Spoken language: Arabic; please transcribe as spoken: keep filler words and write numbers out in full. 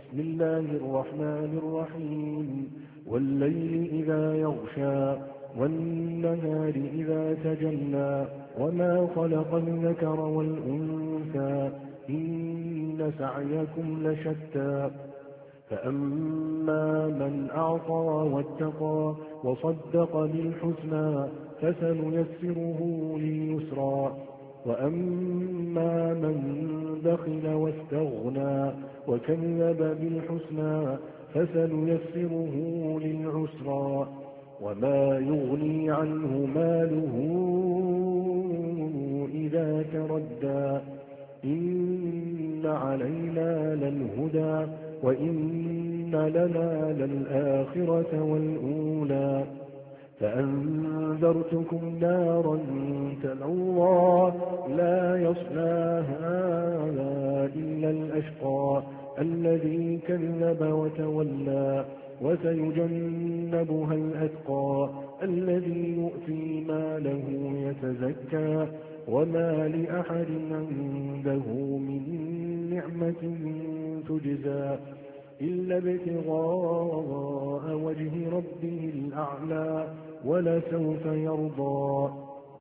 بسم الله الرحمن الرحيم والليل إذا يغشى والنهار إذا تجلى وما خلق الذكر والأنثى إن سعيكم لشتى فأما من أعطى واتقى وصدق بالحسنى فسنيسره لليسرى وأما من بخل واستغنى وكذب بالحسنى فسنيسره للعسرى وما يغني عنه ماله إذا تردى إن علينا للهدى وإن لنا للآخرة والأولى فأنذرتكم نارا تلظى لا يصلاها إلا الأشقى الذي كذب وتولى وسيجنبها الأتقى الذي يؤتي ماله يتزكى وما لأحد عنده من نعمة تجزى إلا ابتغاء وجه ربه الأعلى ولسوف يرضى